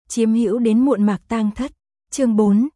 Chiếm hữu đến muộn mạc tang thất. Chương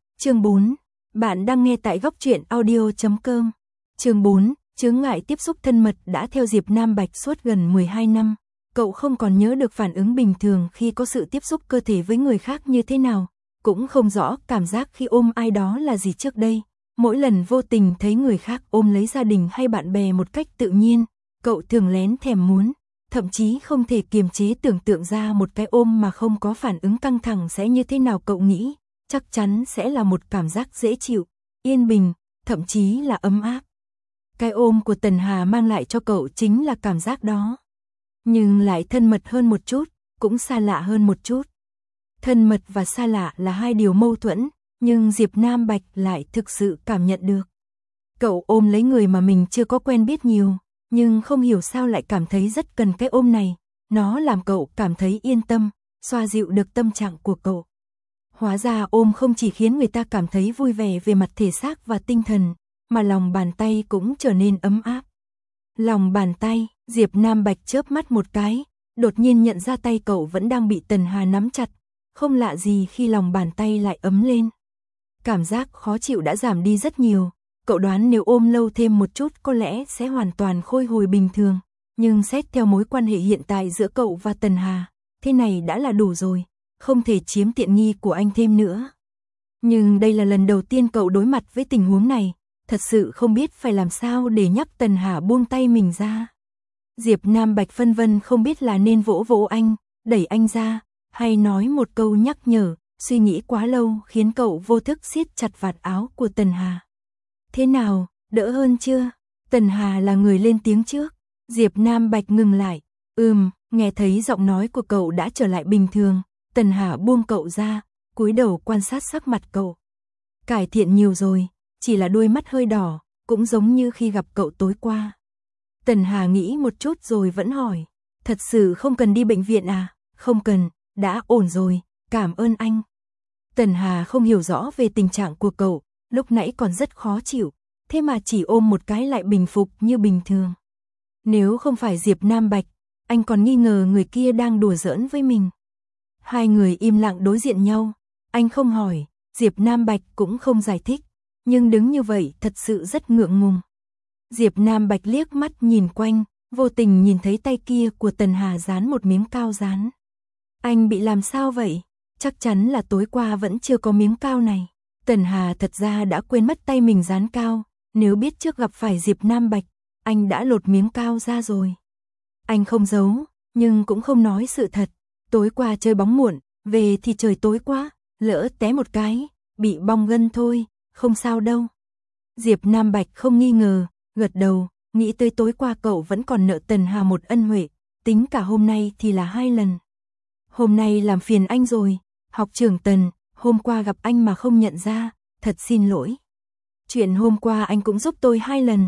4. Bạn đang nghe tại góc truyện audio.com. Chương 4. Chướng ngại tiếp xúc thân mật đã theo Diệp Nam Bạch suốt gần 12 năm. Cậu không còn nhớ được phản ứng bình thường khi có sự tiếp xúc cơ thể với người khác như thế nào, cũng không rõ cảm giác khi ôm ai đó là gì trước đây. Mỗi lần vô tình thấy người khác ôm lấy gia đình hay bạn bè một cách tự nhiên, cậu thường lén thèm muốn, thậm chí không thể kiềm chế tưởng tượng ra một cái ôm mà không có phản ứng căng thẳng sẽ như thế nào. Cậu nghĩ, chắc chắn sẽ là một cảm giác dễ chịu, yên bình, thậm chí là ấm áp. Cái ôm của Tần Hà mang lại cho cậu chính là cảm giác đó. Nhưng lại thân mật hơn một chút, cũng xa lạ hơn một chút. Thân mật và xa lạ là hai điều mâu thuẫn, nhưng Diệp Nam Bạch lại thực sự cảm nhận được. Cậu ôm lấy người mà mình chưa có quen biết nhiều, nhưng không hiểu sao lại cảm thấy rất cần cái ôm này. Nó làm cậu cảm thấy yên tâm, xoa dịu được tâm trạng của cậu. Hóa ra ôm không chỉ khiến người ta cảm thấy vui vẻ về mặt thể xác và tinh thần, mà lòng bàn tay cũng trở nên ấm áp. Lòng bàn tay, Diệp Nam Bạch chớp mắt một cái, đột nhiên nhận ra tay cậu vẫn đang bị Tần Hà nắm chặt. Không lạ gì khi lòng bàn tay lại ấm lên. Cảm giác khó chịu đã giảm đi rất nhiều. Cậu đoán nếu ôm lâu thêm một chút có lẽ sẽ hoàn toàn khôi hồi bình thường. Nhưng xét theo mối quan hệ hiện tại giữa cậu và Tần Hà, thế này đã là đủ rồi, không thể chiếm tiện nghi của anh thêm nữa. Nhưng đây là lần đầu tiên cậu đối mặt với tình huống này, thật sự không biết phải làm sao để nhắc Tần Hà buông tay mình ra. Diệp Nam Bạch phân vân không biết là nên vỗ vỗ anh, đẩy anh ra, hay nói một câu nhắc nhở. Suy nghĩ quá lâu khiến cậu vô thức siết chặt vạt áo của Tần Hà. Thế nào, đỡ hơn chưa? Tần Hà là người lên tiếng trước. Diệp Nam Bạch ngừng lại. Nghe thấy giọng nói của cậu đã trở lại bình thường. Tần Hà buông cậu ra, cúi đầu quan sát sắc mặt cậu. Cải thiện nhiều rồi, chỉ là đôi mắt hơi đỏ, cũng giống như khi gặp cậu tối qua. Tần Hà nghĩ một chút rồi vẫn hỏi. Thật sự không cần đi bệnh viện à? Không cần, đã ổn rồi, cảm ơn anh. Tần Hà không hiểu rõ về tình trạng của cậu, lúc nãy còn rất khó chịu, thế mà chỉ ôm một cái lại bình phục như bình thường. Nếu không phải Diệp Nam Bạch, anh còn nghi ngờ người kia đang đùa giỡn với mình. Hai người im lặng đối diện nhau, anh không hỏi, Diệp Nam Bạch cũng không giải thích, nhưng đứng như vậy thật sự rất ngượng ngùng. Diệp Nam Bạch liếc mắt nhìn quanh, vô tình nhìn thấy tay kia của Tần Hà dán một miếng cao dán. Anh bị làm sao vậy? Chắc chắn là tối qua vẫn chưa có miếng cao này. Tần Hà thật ra đã quên mất tay mình dán cao, nếu biết trước gặp phải Diệp Nam Bạch, anh đã lột miếng cao ra rồi. Anh không giấu, nhưng cũng không nói sự thật. Tối qua chơi bóng muộn, về thì trời tối quá, lỡ té một cái, bị bong gân thôi, không sao đâu. Diệp Nam Bạch không nghi ngờ, gật đầu, nghĩ tới tối qua cậu vẫn còn nợ Tần Hà một ân huệ, tính cả hôm nay thì là 2 lần. Hôm nay làm phiền anh rồi, học trưởng Tần, hôm qua gặp anh mà không nhận ra, thật xin lỗi. Chuyện hôm qua anh cũng giúp tôi 2 lần,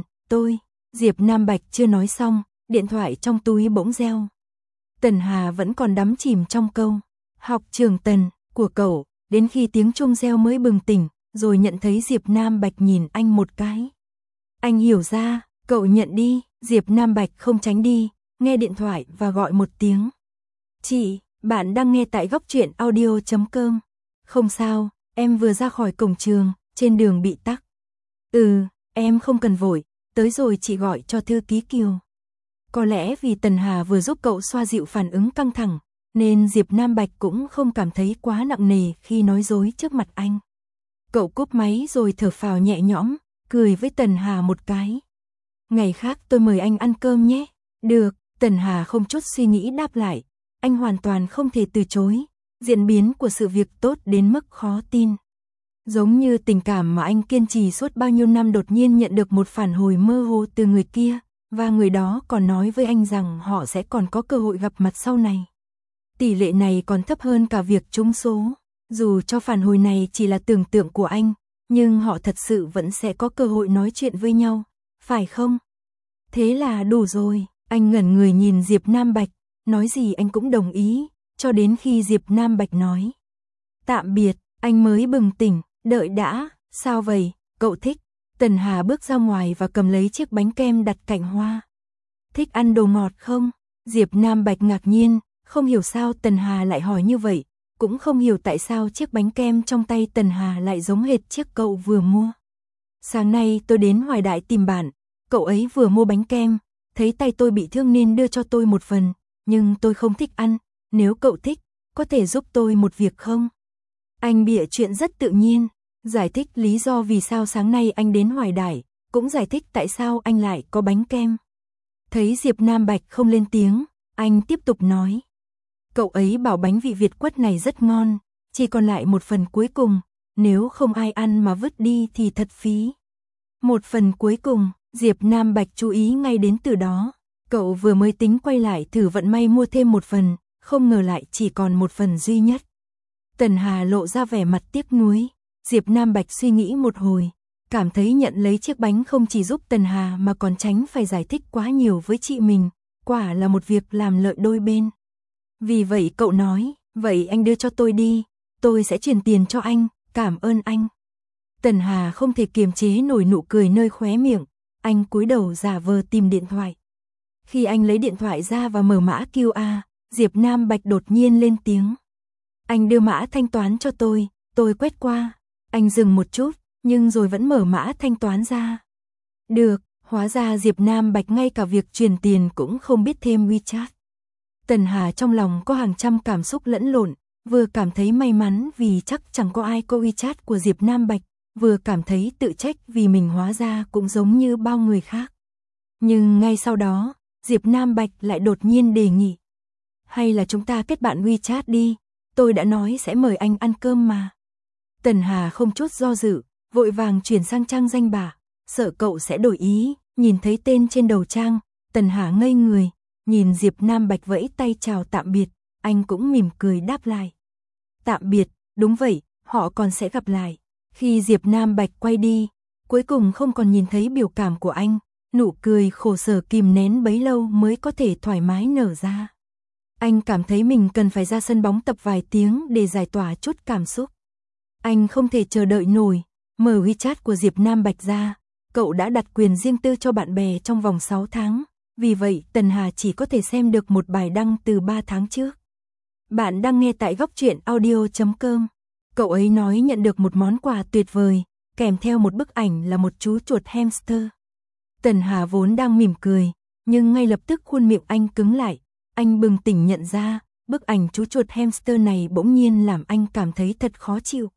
Diệp Nam Bạch chưa nói xong, điện thoại trong túi bỗng reo. Tần Hà vẫn còn đắm chìm trong câu, học trưởng Tần, của cậu, đến khi tiếng chuông reo mới bừng tỉnh, rồi nhận thấy Diệp Nam Bạch nhìn anh một cái. Anh hiểu ra, cậu nhận đi, Diệp Nam Bạch không tránh đi, nghe điện thoại và gọi một tiếng. Chị, bạn đang nghe tại góc truyện audio.com. Không sao, em vừa ra khỏi cổng trường, trên đường bị tắc. Em không cần vội, tới rồi chị gọi cho thư ký Kiều. Có lẽ vì Tần Hà vừa giúp cậu xoa dịu phản ứng căng thẳng, nên Diệp Nam Bạch cũng không cảm thấy quá nặng nề khi nói dối trước mặt anh. Cậu cúp máy rồi thở phào nhẹ nhõm, cười với Tần Hà một cái. Ngày khác tôi mời anh ăn cơm nhé. Được, Tần Hà không chút suy nghĩ đáp lại. Anh hoàn toàn không thể từ chối, diễn biến của sự việc tốt đến mức khó tin. Giống như tình cảm mà anh kiên trì suốt bao nhiêu năm đột nhiên nhận được một phản hồi mơ hồ từ người kia, và người đó còn nói với anh rằng họ sẽ còn có cơ hội gặp mặt sau này. Tỷ lệ này còn thấp hơn cả việc trúng số. Dù cho phản hồi này chỉ là tưởng tượng của anh, nhưng họ thật sự vẫn sẽ có cơ hội nói chuyện với nhau, phải không? Thế là đủ rồi, anh ngẩn người nhìn Diệp Nam Bạch. Nói gì anh cũng đồng ý, cho đến khi Diệp Nam Bạch nói. Tạm biệt, anh mới bừng tỉnh, đợi đã, sao vậy, cậu thích? Tần Hà bước ra ngoài và cầm lấy chiếc bánh kem đặt cạnh hoa. Thích ăn đồ ngọt không? Diệp Nam Bạch ngạc nhiên, không hiểu sao Tần Hà lại hỏi như vậy, cũng không hiểu tại sao chiếc bánh kem trong tay Tần Hà lại giống hệt chiếc cậu vừa mua. Sáng nay tôi đến Hoài Đại tìm bạn, cậu ấy vừa mua bánh kem, thấy tay tôi bị thương nên đưa cho tôi một phần, nhưng tôi không thích ăn, nếu cậu thích, có thể giúp tôi một việc không? Anh bịa chuyện rất tự nhiên, giải thích lý do vì sao sáng nay anh đến Hoài Đại, cũng giải thích tại sao anh lại có bánh kem. Thấy Diệp Nam Bạch không lên tiếng, anh tiếp tục nói. Cậu ấy bảo bánh vị Việt quất này rất ngon, chỉ còn lại một phần cuối cùng, nếu không ai ăn mà vứt đi thì thật phí. Một phần cuối cùng, Diệp Nam Bạch chú ý ngay đến từ đó. Cậu vừa mới tính quay lại thử vận may mua thêm một phần, không ngờ lại chỉ còn một phần duy nhất. Tần Hà lộ ra vẻ mặt tiếc nuối. Diệp Nam Bạch suy nghĩ một hồi, cảm thấy nhận lấy chiếc bánh không chỉ giúp Tần Hà mà còn tránh phải giải thích quá nhiều với chị mình, quả là một việc làm lợi đôi bên. Vì vậy cậu nói, vậy anh đưa cho tôi đi, tôi sẽ chuyển tiền cho anh, cảm ơn anh. Tần Hà không thể kiềm chế nổi nụ cười nơi khóe miệng, anh cúi đầu giả vờ tìm điện thoại. Khi anh lấy điện thoại ra và mở mã QR, Diệp Nam Bạch đột nhiên lên tiếng. Anh đưa mã thanh toán cho tôi quét qua. Anh dừng một chút, nhưng rồi vẫn mở mã thanh toán ra. Được, hóa ra Diệp Nam Bạch ngay cả việc truyền tiền cũng không biết thêm WeChat. Tần Hà trong lòng có hàng trăm cảm xúc lẫn lộn, vừa cảm thấy may mắn vì chắc chẳng có ai có WeChat của Diệp Nam Bạch, vừa cảm thấy tự trách vì mình hóa ra cũng giống như bao người khác. Nhưng ngay sau đó, Diệp Nam Bạch lại đột nhiên đề nghị. Hay là chúng ta kết bạn WeChat đi, tôi đã nói sẽ mời anh ăn cơm mà. Tần Hà không chút do dự, vội vàng chuyển sang trang danh bạ, sợ cậu sẽ đổi ý, nhìn thấy tên trên đầu trang, Tần Hà ngây người, nhìn Diệp Nam Bạch vẫy tay chào tạm biệt, anh cũng mỉm cười đáp lại. Tạm biệt, đúng vậy, họ còn sẽ gặp lại. Khi Diệp Nam Bạch quay đi, cuối cùng không còn nhìn thấy biểu cảm của anh, nụ cười khổ sở kìm nén bấy lâu mới có thể thoải mái nở ra. Anh cảm thấy mình cần phải ra sân bóng tập vài tiếng để giải tỏa chút cảm xúc. Anh không thể chờ đợi nổi, mở WeChat của Diệp Nam Bạch ra, cậu đã đặt quyền riêng tư cho bạn bè trong vòng 6 tháng, vì vậy Tần Hà chỉ có thể xem được một bài đăng từ 3 tháng trước. Bạn đang nghe tại góc truyện audio.com. Cậu ấy nói nhận được một món quà tuyệt vời, kèm theo một bức ảnh là một chú chuột hamster. Tần Hà vốn đang mỉm cười, nhưng ngay lập tức khuôn miệng anh cứng lại. Anh bừng tỉnh nhận ra, bức ảnh chú chuột hamster này bỗng nhiên làm anh cảm thấy thật khó chịu.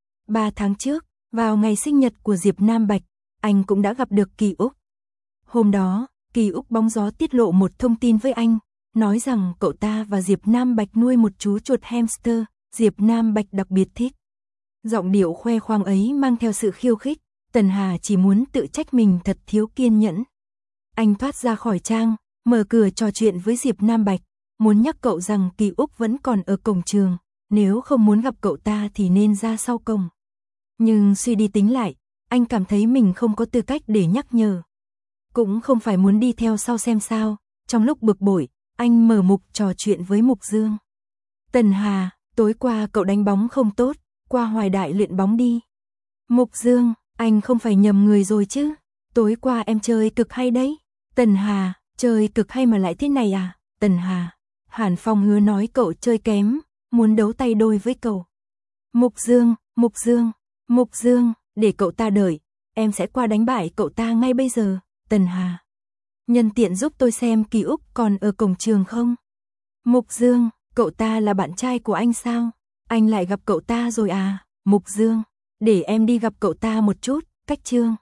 3 tháng trước, vào ngày sinh nhật của Diệp Nam Bạch, anh cũng đã gặp được Kỳ Úc. Hôm đó, Kỳ Úc bóng gió tiết lộ một thông tin với anh, nói rằng cậu ta và Diệp Nam Bạch nuôi một chú chuột hamster, Diệp Nam Bạch đặc biệt thích. Giọng điệu khoe khoang ấy mang theo sự khiêu khích, Tần Hà chỉ muốn tự trách mình thật thiếu kiên nhẫn. Anh thoát ra khỏi trang, mở cửa trò chuyện với Diệp Nam Bạch, muốn nhắc cậu rằng Kỳ Úc vẫn còn ở cổng trường, nếu không muốn gặp cậu ta thì nên ra sau cổng. Nhưng suy đi tính lại, anh cảm thấy mình không có tư cách để nhắc nhở. Cũng không phải muốn đi theo sau xem sao, trong lúc bực bội, anh mở mục trò chuyện với Mục Dương. Tần Hà, tối qua cậu đánh bóng không tốt, qua Hoài Đại luyện bóng đi. Mục Dương, anh không phải nhầm người rồi chứ, tối qua em chơi cực hay đấy. Tần Hà, chơi cực hay mà lại thế này à? Tần Hà, Hàn Phong hứa nói cậu chơi kém, muốn đấu tay đôi với cậu. Mục Dương, Mục Dương, Mục Dương, để cậu ta đợi, em sẽ qua đánh bại cậu ta ngay bây giờ. Tần Hà, nhân tiện giúp tôi xem Kỳ Úc còn ở cổng trường không? Mục Dương, cậu ta là bạn trai của anh sao? Anh lại gặp cậu ta rồi à? Mục Dương, để em đi gặp cậu ta một chút, cách chương.